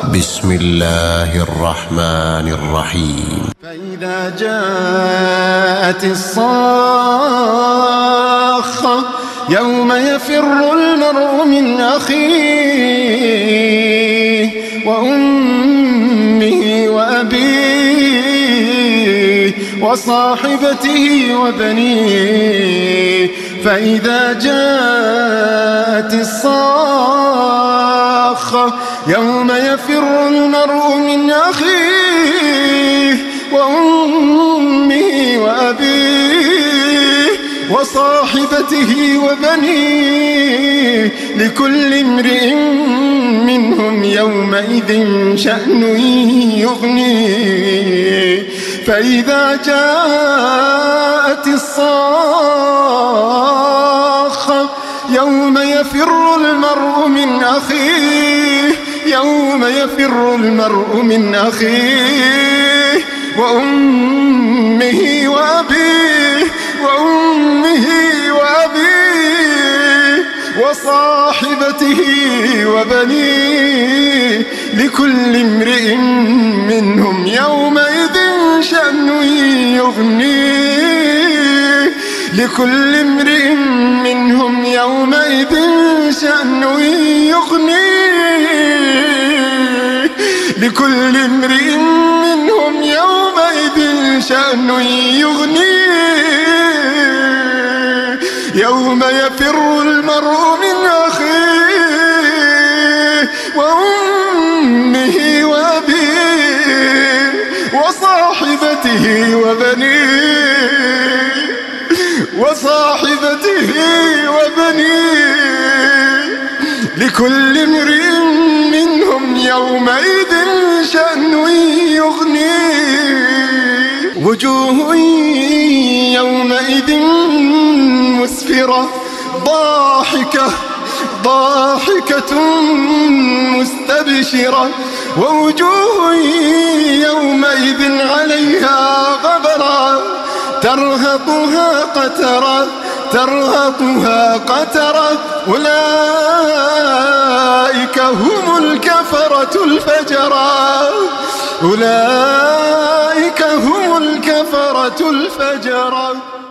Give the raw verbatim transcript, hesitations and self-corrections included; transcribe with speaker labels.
Speaker 1: بسم الله الرحمن الرحيم.
Speaker 2: فإذا جاءت الصاخة يوم يفر المرء من أخيه وأمه وأبيه وصاحبته وبنيه. فإذا جاءت الصاخة يوم يفر المرء من أخيه وأمه وأبيه وصاحبته وبنيه لكل امرئ منهم يومئذ شأن يغنيه. فإذا جاءت الصاخة يوم يفر المرء من أخيه يوم يفر المرء من أخيه وأمه وأبيه وأمه وأبيه وصاحبته وبنيه لكل امرئ منهم يومئذ شأن يغنيه لكل امرئ منهم يومئذ شأن يغنيه لكل امرئ منهم يومئذ شأن يغنيه يوم يفر المرء من أخيه وأمه وأبيه وصاحبته وبنيه وصاحبته وبنيه لكل امرئ منهم يومئذ شأن يغنيه. وجوه يومئذ مسفرة ضاحكة ضاحكة مستبشرة ووجوه يومئذ عليها غبرة ترهقها قترة ترهقها قترة أولئك هم الكفرة الفجرة أولئك هم الكفرة الفجرة.